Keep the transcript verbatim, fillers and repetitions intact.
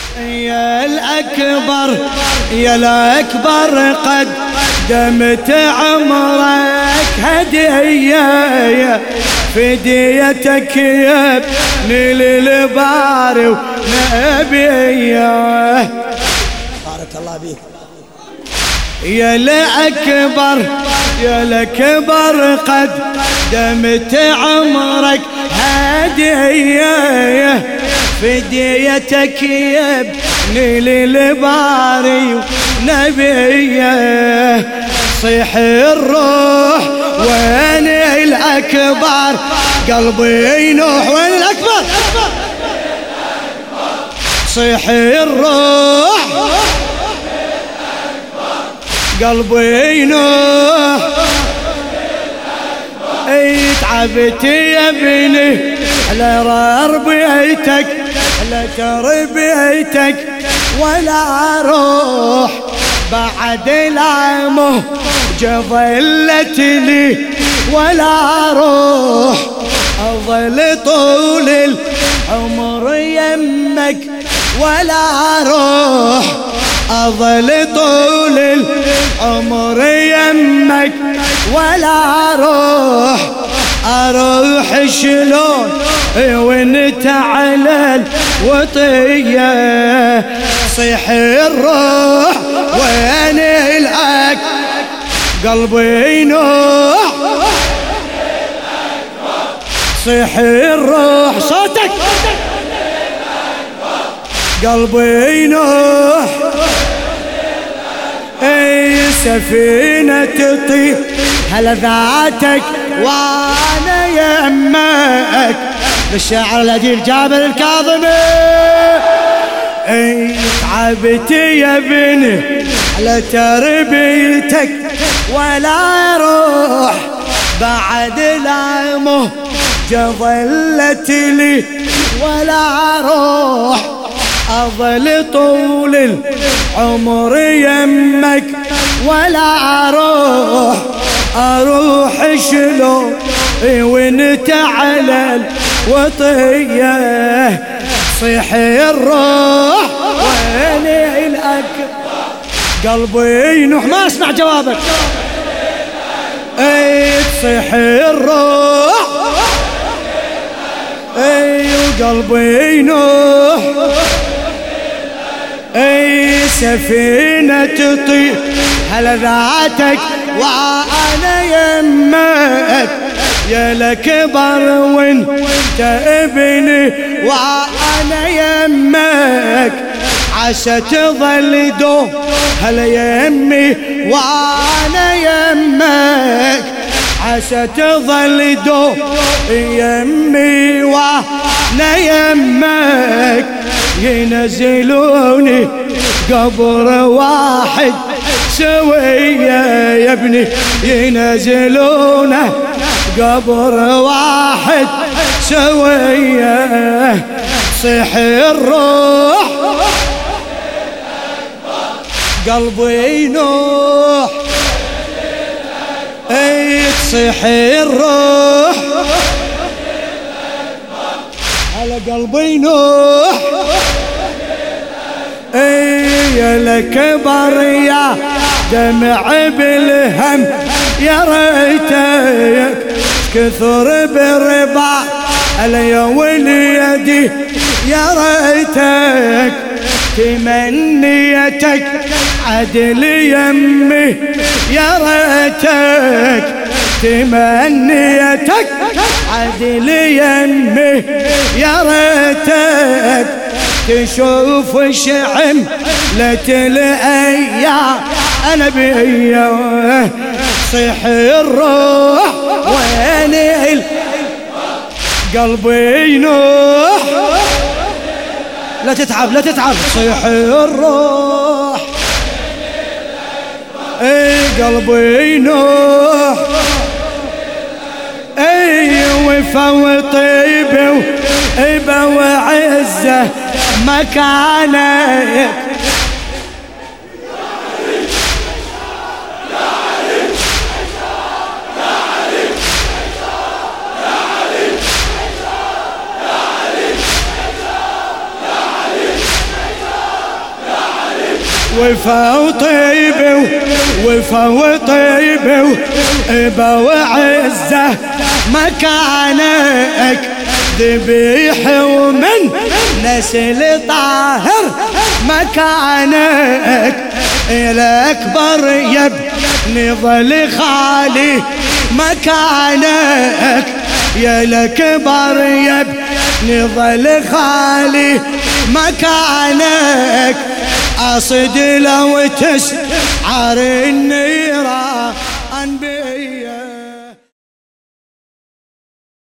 يا الأكبر يا الأكبر قدمت عمرك هدية فديتك يا ابني للباري ونبيه. بارك الله بيك. يا الأكبر يا الأكبر قدمت عمرك هدية فديتك يا ابني للباري ونبيه. صيح الروح وين الأكبر قلبي ينوح وين الأكبر صيح الروح قلبي ينوح. اي تعبت يا ابني على ربيتك على تربيتك ولا اروح بعد العمه جظلت لي ولا اروح اظل طول العمر يمك ولا اروح أظل طول العمر يمك ولا أروح أروح شلون وانت على الوطية. صيح الروح وين الأك قلبي ينوح صيح الروح صوتك قلبي ينوح. اي سفينة تطير هلذاتك وانا يمك للشاعر الأديب جابر الكاظمي. اي تعبت يا ابني على تربيتك ولا روح بعد العمه جظلت لي ولا روح أظل طول العمر يمك ولا أروح أروح شلون وانت على الوطية. صيح الروح وين الأكبر قلبي ينوح ما أسمع جوابك. اي تصيح الروح اي وقلبي ينوح. اي سفينة تطير هلذاتك وانا يمك يا الأكبر وانت ابني وانا يمك عسى تظل دوم هلا يمي وانا يمك عسى تظل دوم يمي وانا يمك. ينزلوني قبر واحد سوية يا ابني ينزلونه قبر واحد سوية. صيح الروح قلبي ينوح اي تصيح الروح على قلبي ينوح. اي يا الأكبر يا دمع بالهم يا ريتك كثر بالربا علي وليدي يا ريتك تمنيتك عدل يمي يا ريتك تمنيتك عدل يمي يا ريتك تشوف شعملة الأيام أنا بيا. صيح الروح وين قلبي ينوح لا تتعب لا تتعب. صيح الروح اي قلبي ينوح اي وفا وطيب وإبا وعزة مكانك وفا وطيب وفا وطيب وإبا وعزة مكانك ذبيح ومن نسل طاهر مكانك الأكبر يا ابن ظل خالي مكانك يا الأكبر يا ابن ظل خالي مكانك أصد لو تسعر النيران